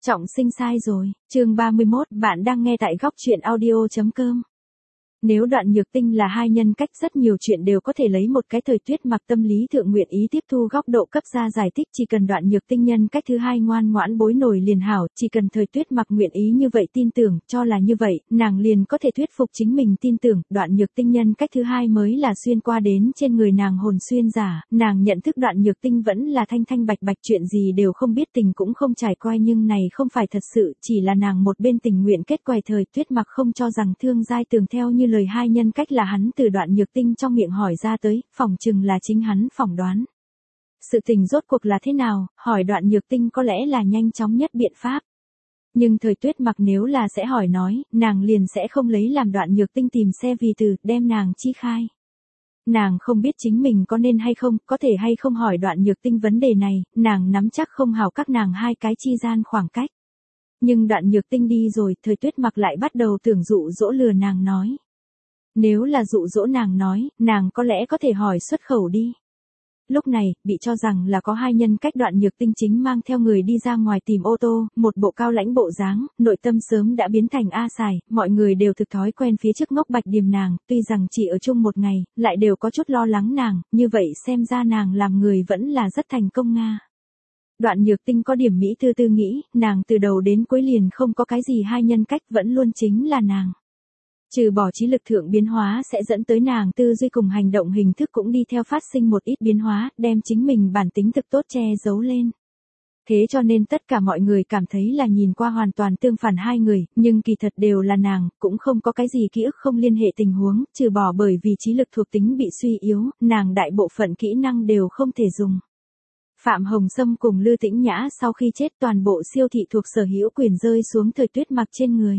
Trọng sinh sai rồi, chương 31, bạn đang nghe tại góc truyện audio.com. Nếu Đoạn Nhược Tinh là hai nhân cách, rất nhiều chuyện đều có thể lấy một cái Thời Tuyết Mặc tâm lý thượng nguyện ý tiếp thu góc độ cấp ra giải thích, chỉ cần Đoạn Nhược Tinh nhân cách thứ hai ngoan ngoãn bối nổi liền hảo, chỉ cần Thời Tuyết Mặc nguyện ý như vậy tin tưởng, cho là như vậy, nàng liền có thể thuyết phục chính mình tin tưởng, Đoạn Nhược Tinh nhân cách thứ hai mới là xuyên qua đến trên người nàng hồn xuyên giả, nàng nhận thức Đoạn Nhược Tinh vẫn là thanh thanh bạch bạch, chuyện gì đều không biết, tình cũng không trải qua, nhưng này không phải thật sự, chỉ là nàng một bên tình nguyện kết quài. Thời Tuyết Mặc không cho rằng Thương Giai Tường theo như lời hai nhân cách là hắn từ Đoạn Nhược Tinh trong miệng hỏi ra tới, phỏng chừng là chính hắn phỏng đoán. Sự tình rốt cuộc là thế nào, hỏi Đoạn Nhược Tinh có lẽ là nhanh chóng nhất biện pháp. Nhưng Thời Tuyết Mặc nếu là sẽ hỏi nói, nàng liền sẽ không lấy làm Đoạn Nhược Tinh tìm xe vì từ, đem nàng chi khai. Nàng không biết chính mình có nên hay không, có thể hay không hỏi Đoạn Nhược Tinh vấn đề này, nàng nắm chắc không hảo các nàng hai cái chi gian khoảng cách. Nhưng Đoạn Nhược Tinh đi rồi, Thời Tuyết Mặc lại bắt đầu tưởng dụ dỗ lừa nàng nói. Nếu là dụ dỗ nàng nói, nàng có lẽ có thể hỏi xuất khẩu đi. Lúc này, bị cho rằng là có hai nhân cách Đoạn Nhược Tinh chính mang theo người đi ra ngoài tìm ô tô, một bộ cao lãnh bộ dáng, nội tâm sớm đã biến thành A Sài, mọi người đều thực thói quen phía trước ngốc Bạch Điềm nàng, tuy rằng chỉ ở chung một ngày, lại đều có chút lo lắng nàng, như vậy xem ra nàng làm người vẫn là rất thành công nga. Đoạn Nhược Tinh có điểm Mỹ tư tư nghĩ, nàng từ đầu đến cuối liền không có cái gì hai nhân cách, vẫn luôn chính là nàng. Trừ bỏ trí lực thượng biến hóa sẽ dẫn tới nàng tư duy cùng hành động hình thức cũng đi theo phát sinh một ít biến hóa, đem chính mình bản tính thực tốt che giấu lên. Thế cho nên tất cả mọi người cảm thấy là nhìn qua hoàn toàn tương phản hai người, nhưng kỳ thật đều là nàng, cũng không có cái gì ký ức không liên hệ tình huống, trừ bỏ bởi vì trí lực thuộc tính bị suy yếu, nàng đại bộ phận kỹ năng đều không thể dùng. Phạm Hồng Sâm cùng Lư Tĩnh Nhã sau khi chết, toàn bộ siêu thị thuộc sở hữu quyền rơi xuống Thời Tuyết Mặc trên người.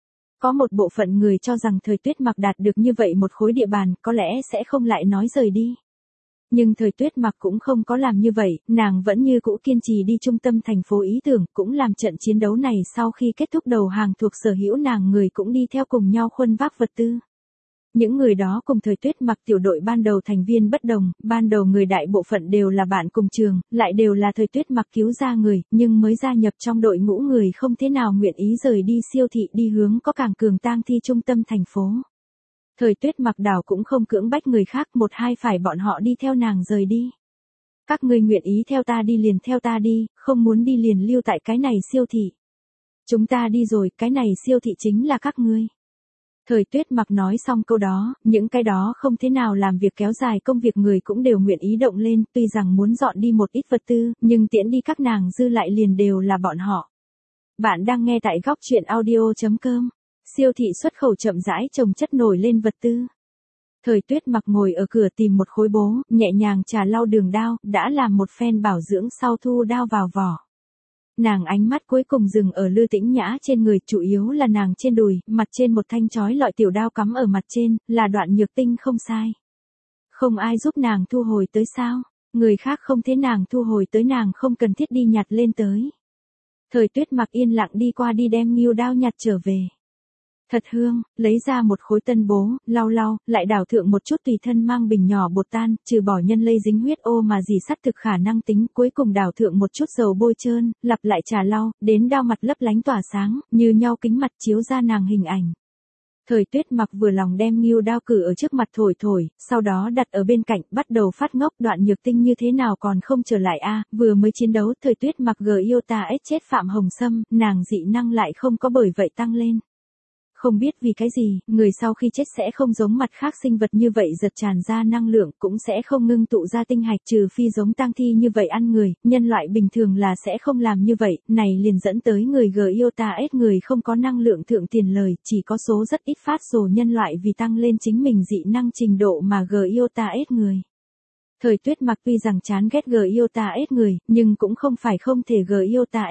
Có một bộ phận người cho rằng Thời Tuyết Mặc đạt được như vậy một khối địa bàn, có lẽ sẽ không lại nói rời đi. Nhưng Thời Tuyết Mặc cũng không có làm như vậy, nàng vẫn như cũ kiên trì đi trung tâm thành phố ý tưởng, cũng làm trận chiến đấu này sau khi kết thúc đầu hàng thuộc sở hữu nàng người cũng đi theo cùng nhau khuân vác vật tư. Những người đó cùng Thời Tuyết Mặc tiểu đội ban đầu thành viên bất đồng, ban đầu người đại bộ phận đều là bạn cùng trường, lại đều là Thời Tuyết Mặc cứu ra người, nhưng mới gia nhập trong đội ngũ người không thế nào nguyện ý rời đi siêu thị đi hướng có càng cường tang thi trung tâm thành phố. Thời Tuyết Mặc đảo cũng không cưỡng bách người khác, một hai phải bọn họ đi theo nàng rời đi. Các ngươi nguyện ý theo ta đi liền theo ta đi, không muốn đi liền lưu tại cái này siêu thị. Chúng ta đi rồi, cái này siêu thị chính là các ngươi. Thời Tuyết Mặc nói xong câu đó, những cái đó không thế nào làm việc kéo dài công việc người cũng đều nguyện ý động lên, tuy rằng muốn dọn đi một ít vật tư, nhưng tiễn đi các nàng dư lại liền đều là bọn họ. Bạn đang nghe tại góc truyện audio.com. Siêu thị xuất khẩu chậm rãi chồng chất nổi lên vật tư. Thời Tuyết Mặc ngồi ở cửa tìm một khối bố, nhẹ nhàng trà lau đường đao, đã làm một phen bảo dưỡng sau thu đao vào vỏ. Nàng ánh mắt cuối cùng dừng ở Lư Tĩnh Nhã trên người, chủ yếu là nàng trên đùi, mặt trên một thanh chói lọi tiểu đao cắm ở mặt trên, là Đoạn Nhược Tinh không sai. Không ai giúp nàng thu hồi tới sao? Người khác không thế nàng thu hồi tới, nàng không cần thiết đi nhặt lên tới. Thời Tuyết Mặc yên lặng đi qua đi đem nghêu đao nhặt trở về. Thật hương, lấy ra một khối tân bố, lau lau, lại đảo thượng một chút tùy thân mang bình nhỏ bột tan, trừ bỏ nhân lây dính huyết ô mà dì sắt thực khả năng tính, cuối cùng đảo thượng một chút dầu bôi trơn, lặp lại trà lau, đến đao mặt lấp lánh tỏa sáng, như nhau kính mặt chiếu ra nàng hình ảnh. Thời Tuyết Mặc vừa lòng đem nghêu đao cử ở trước mặt thổi thổi, sau đó đặt ở bên cạnh, bắt đầu phát ngốc. Đoạn Nhược Tinh như thế nào còn không trở lại a? Vừa mới chiến đấu, Thời Tuyết Mặc Iota chết Phạm Hồng Sâm, nàng dị năng lại không có bởi vậy tăng lên. Không biết vì cái gì, người sau khi chết sẽ không giống mặt khác sinh vật như vậy giật tràn ra năng lượng, cũng sẽ không ngưng tụ ra tinh hạch, trừ phi giống tang thi như vậy ăn người, nhân loại bình thường là sẽ không làm như vậy, này liền dẫn tới người Iota người không có năng lượng thượng tiền lời, chỉ có số rất ít phát rồ nhân loại vì tăng lên chính mình dị năng trình độ mà Iota người. Thời Tuyết Mặc tuy rằng chán ghét Iota người, nhưng cũng không phải không thể Iota.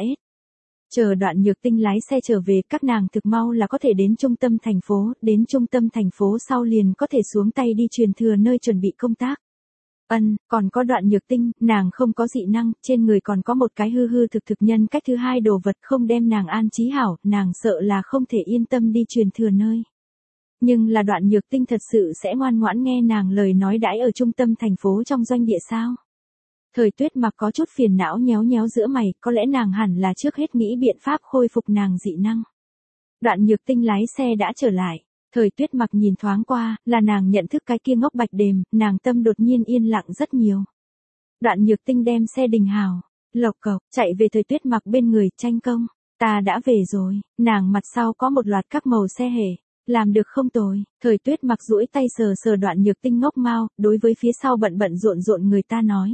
Chờ Đoạn Nhược Tinh lái xe trở về, các nàng thực mau là có thể đến trung tâm thành phố, đến trung tâm thành phố sau liền có thể xuống tay đi truyền thừa nơi chuẩn bị công tác. Còn có Đoạn Nhược Tinh, nàng không có dị năng, trên người còn có một cái hư hư thực thực nhân cách thứ hai đồ vật, không đem nàng an trí hảo, nàng sợ là không thể yên tâm đi truyền thừa nơi. Nhưng là Đoạn Nhược Tinh thật sự sẽ ngoan ngoãn nghe nàng lời nói đãi ở trung tâm thành phố trong doanh địa sao? Thời Tuyết Mặc có chút phiền não nhéo nhéo giữa mày, có lẽ nàng hẳn là trước hết nghĩ biện pháp khôi phục nàng dị năng. Đoạn Nhược Tinh lái xe đã trở lại. Thời Tuyết Mặc nhìn thoáng qua, là nàng nhận thức cái kia ngốc Bạch Đềm, nàng tâm đột nhiên yên lặng rất nhiều. Đoạn Nhược Tinh đem xe đình hào, lộc cộc, chạy về Thời Tuyết Mặc bên người, tranh công. Ta đã về rồi, nàng mặt sau có một loạt các màu xe hề. Làm được không tồi. Thời Tuyết Mặc duỗi tay sờ sờ Đoạn Nhược Tinh ngốc mau, đối với phía sau bận bận rộn rộn người ta nói.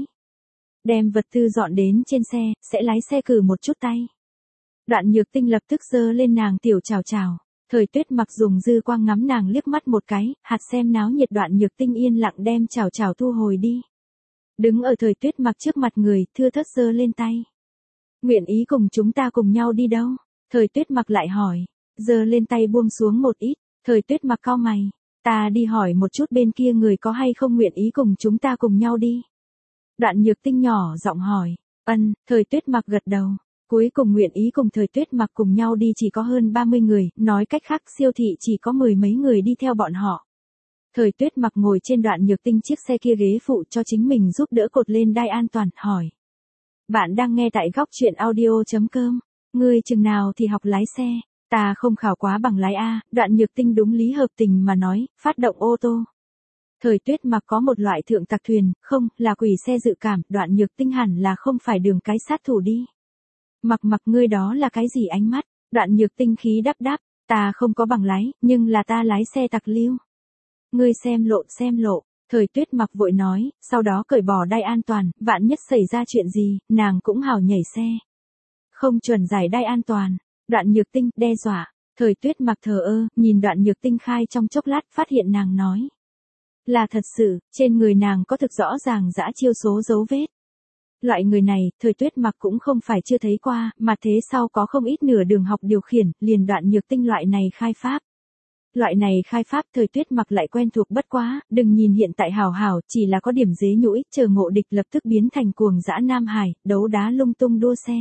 Đem vật tư dọn đến trên xe, sẽ lái xe cử một chút tay. Đoạn Nhược Tinh lập tức giơ lên nàng tiểu chào chào. Thời Tuyết Mặc dùng dư quang ngắm nàng liếc mắt một cái, hạt xem náo nhiệt. Đoạn Nhược Tinh yên lặng đem chào chào thu hồi đi. Đứng ở Thời Tuyết Mặc trước mặt người, thưa thớt giơ lên tay. Nguyện ý cùng chúng ta cùng nhau đi đâu? Thời Tuyết Mặc lại hỏi. Giơ lên tay buông xuống một ít. Thời Tuyết Mặc cau mày. Ta đi hỏi một chút bên kia người có hay không nguyện ý cùng chúng ta cùng nhau đi. Đoạn Nhược Tinh nhỏ giọng hỏi. Thời Tuyết Mặc gật đầu. Cuối cùng nguyện ý cùng Thời Tuyết Mặc cùng nhau đi chỉ có hơn 30 người, nói cách khác siêu thị chỉ có 10 mấy người đi theo bọn họ. Thời Tuyết Mặc ngồi trên Đoạn Nhược Tinh chiếc xe kia ghế phụ cho chính mình giúp đỡ cột lên đai an toàn, hỏi. Bạn đang nghe tại góc truyện audio.com. Ngươi chừng nào thì học lái xe? Ta không khảo quá bằng lái A. Đoạn Nhược Tinh đúng lý hợp tình mà nói, phát động ô tô. Thời Tuyết Mặc có một loại thượng tặc thuyền, không, là quỷ xe dự cảm. Đoạn Nhược Tinh hẳn là không phải đường cái sát thủ đi. Mặc ngươi đó là cái gì ánh mắt? Đoạn Nhược Tinh khí đáp, ta không có bằng lái, nhưng là ta lái xe tặc lưu. Ngươi xem lộ. Thời Tuyết Mặc vội nói, sau đó cởi bỏ đai an toàn, vạn nhất xảy ra chuyện gì, nàng cũng hào nhảy xe. Không chuẩn giải đai an toàn. Đoạn Nhược Tinh đe dọa. Thời Tuyết Mặc thờ ơ, nhìn Đoạn Nhược Tinh khai trong chốc lát, phát hiện nàng nói. Là thật sự, trên người nàng có thực rõ ràng dã chiêu số dấu vết. Loại người này, Thời Tuyết Mặc cũng không phải chưa thấy qua, mà thế sau có không ít nửa đường học điều khiển, liền Đoạn Nhược Tinh loại này khai pháp. Loại này khai pháp Thời Tuyết Mặc lại quen thuộc bất quá, đừng nhìn hiện tại hảo, chỉ là có điểm dế nhũi, chờ ngộ địch lập tức biến thành cuồng dã Nam Hải, đấu đá lung tung đua xe.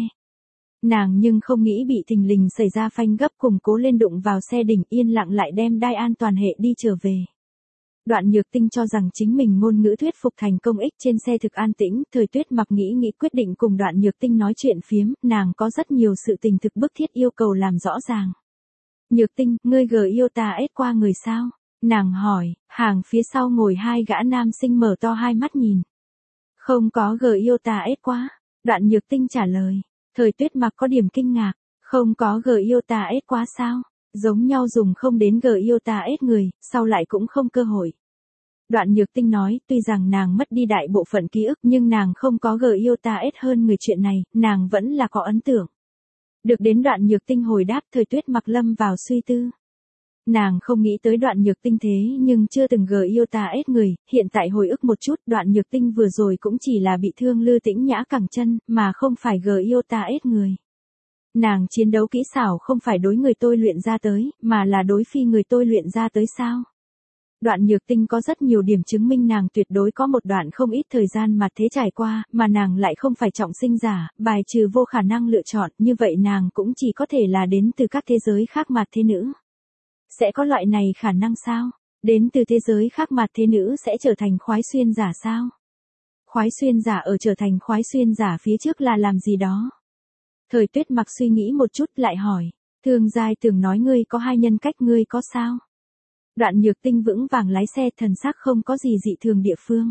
Nàng nhưng không nghĩ bị thình lình xảy ra phanh gấp cùng cố lên đụng vào xe đỉnh, yên lặng lại đem đai an toàn hệ đi trở về. Đoạn Nhược Tinh cho rằng chính mình ngôn ngữ thuyết phục thành công ích, trên xe thực an tĩnh. Thời Tuyết Mặc nghĩ quyết định cùng Đoạn Nhược Tinh nói chuyện phiếm, nàng có rất nhiều sự tình thực bức thiết yêu cầu làm rõ ràng. Nhược Tinh, ngươi yêu ta ết qua người sao? Nàng hỏi. Hàng phía sau ngồi hai gã nam sinh mở to hai mắt nhìn. Không có yêu ta ết quá. Đoạn Nhược Tinh trả lời. Thời Tuyết Mặc có điểm kinh ngạc. Không có yêu ta ết quá sao? Giống nhau dùng không đến yêu ta ết người, sau lại cũng không cơ hội. Đoạn Nhược Tinh nói, tuy rằng nàng mất đi đại bộ phận ký ức nhưng nàng không có yêu ta ết hơn người, chuyện này, nàng vẫn là có ấn tượng. Được đến Đoạn Nhược Tinh hồi đáp, Thời Tuyết Mặc lâm vào suy tư. Nàng không nghĩ tới Đoạn Nhược Tinh thế nhưng chưa từng yêu ta ết người, hiện tại hồi ức một chút, Đoạn Nhược Tinh vừa rồi cũng chỉ là bị thương Lư Tĩnh Nhã cẳng chân, mà không phải yêu ta ết người. Nàng chiến đấu kỹ xảo không phải đối người tôi luyện ra tới, mà là đối phi người tôi luyện ra tới sao? Đoạn Nhược Tinh có rất nhiều điểm chứng minh nàng tuyệt đối có một đoạn không ít thời gian mà thế trải qua, mà nàng lại không phải trọng sinh giả, bài trừ vô khả năng lựa chọn, như vậy nàng cũng chỉ có thể là đến từ các thế giới khác mặt thế nữ. Sẽ có loại này khả năng sao? Đến từ thế giới khác mặt thế nữ sẽ trở thành khoái xuyên giả sao? Khoái xuyên giả ở trở thành khoái xuyên giả phía trước là làm gì đó? Thời Tuyết Mặc suy nghĩ một chút lại hỏi. Thương Giai từng nói ngươi có hai nhân cách, ngươi có sao? Đoạn Nhược Tinh vững vàng lái xe, thần sắc không có gì dị thường địa phương.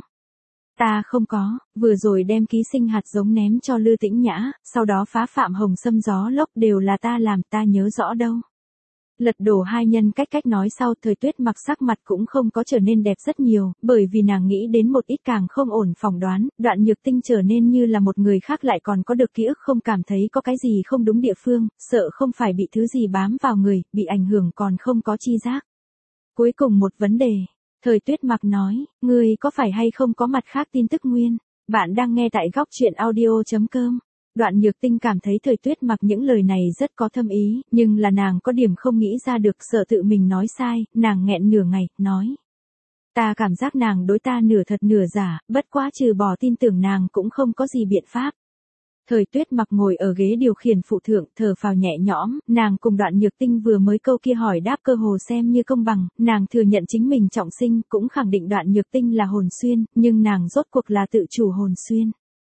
Ta không có, vừa rồi đem ký sinh hạt giống ném cho Lư Tĩnh Nhã, sau đó phá Phạm Hồng Sâm gió lốc đều là ta làm, ta nhớ rõ đâu. Lật đổ hai nhân cách nói sau, Thời Tuyết Mặc sắc mặt cũng không có trở nên đẹp rất nhiều, bởi vì nàng nghĩ đến một ít càng không ổn phỏng đoán, Đoạn Nhược Tinh trở nên như là một người khác lại còn có được ký ức, không cảm thấy có cái gì không đúng địa phương, sợ không phải bị thứ gì bám vào người, bị ảnh hưởng còn không có chi giác. Cuối cùng một vấn đề, Thời Tuyết Mặc nói, ngươi có phải hay không có mặt khác tin tức nguyên? Bạn đang nghe tại góc truyện audio.com. Đoạn Nhược Tinh cảm thấy Thời Tuyết Mặc những lời này rất có thâm ý, nhưng là nàng có điểm không nghĩ ra được, sợ tự mình nói sai, nàng nghẹn nửa ngày, nói. Ta cảm giác nàng đối ta nửa thật nửa giả, bất quá trừ bỏ tin tưởng nàng cũng không có gì biện pháp. Thời Tuyết Mặc ngồi ở ghế điều khiển phụ thượng, thở phào nhẹ nhõm, nàng cùng Đoạn Nhược Tinh vừa mới câu kia hỏi đáp cơ hồ xem như công bằng, nàng thừa nhận chính mình trọng sinh, cũng khẳng định Đoạn Nhược Tinh là hồn xuyên, nhưng nàng rốt cuộc là tự chủ hồn xuyên.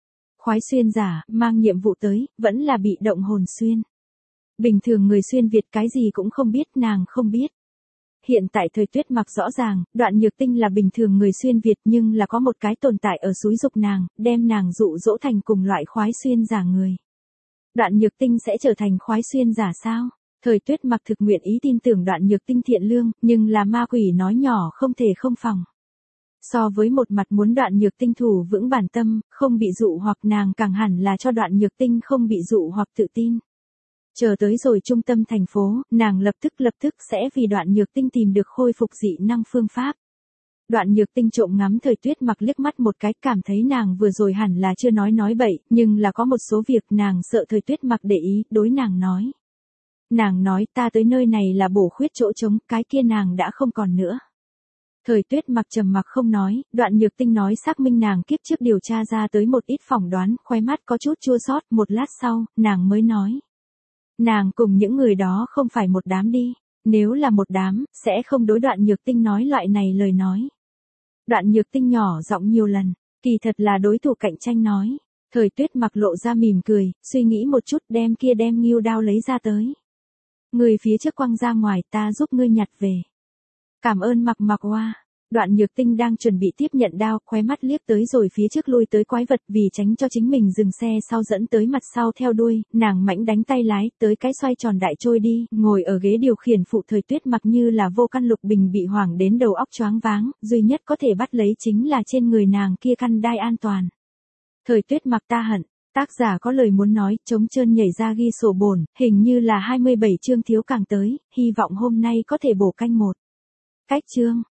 khoái xuyên giả, mang nhiệm vụ tới, vẫn là bị động hồn xuyên. Bình thường người xuyên Việt cái gì cũng không biết, nàng không biết. Hiện tại Thời Tuyết Mặc rõ ràng, Đoạn Nhược Tinh là bình thường người xuyên Việt nhưng là có một cái tồn tại ở xúi dục nàng, đem nàng dụ dỗ thành cùng loại khoái xuyên giả người. Đoạn Nhược Tinh sẽ trở thành khoái xuyên giả sao? Thời Tuyết Mặc thực nguyện ý tin tưởng Đoạn Nhược Tinh thiện lương, nhưng là ma quỷ nói nhỏ không thể không phòng. So với một mặt muốn Đoạn Nhược Tinh thủ vững bản tâm, không bị dụ hoặc nàng càng hẳn là cho Đoạn Nhược Tinh không bị dụ hoặc tự tin. Chờ tới rồi trung tâm thành phố, nàng lập tức sẽ vì Đoạn Nhược Tinh tìm được khôi phục dị năng phương pháp. Đoạn Nhược Tinh trộm ngắm Thời Tuyết Mặc liếc mắt một cái, cảm thấy nàng vừa rồi hẳn là chưa nói bậy, nhưng là có một số việc nàng sợ Thời Tuyết Mặc để ý, đối nàng nói. Nàng nói ta tới nơi này là bổ khuyết chỗ trống, cái kia nàng đã không còn nữa. Thời Tuyết Mặc trầm mặc không nói, Đoạn Nhược Tinh nói xác minh nàng kiếp trước điều tra ra tới một ít phỏng đoán, khóe mắt có chút chua xót, một lát sau, nàng mới nói. Nàng cùng những người đó không phải một đám đi, nếu là một đám, sẽ không đối Đoạn Nhược Tinh nói loại này lời nói. Đoạn Nhược Tinh nhỏ giọng nhiều lần, kỳ thật là đối thủ cạnh tranh nói. Thời Tuyết Mặc lộ ra mỉm cười, suy nghĩ một chút đem ngưu đao lấy ra tới. Người phía trước quăng ra ngoài, ta giúp ngươi nhặt về. Cảm ơn Mặc Hoa. Đoạn Nhược Tinh đang chuẩn bị tiếp nhận đao, khóe mắt liếc tới rồi phía trước lui tới quái vật, vì tránh cho chính mình dừng xe sau dẫn tới mặt sau theo đuôi, nàng mãnh đánh tay lái, tới cái xoay tròn đại trôi đi, ngồi ở ghế điều khiển phụ Thời Tuyết Mặc như là vô căn Lục Bình bị hoảng đến đầu óc choáng váng, duy nhất có thể bắt lấy chính là trên người nàng kia căn đai an toàn. Thời Tuyết Mặc ta hận. Tác giả có lời muốn nói, trống trơn nhảy ra ghi sổ bổn, hình như là 27 chương thiếu càng tới, hy vọng hôm nay có thể bổ canh một. Cách chương.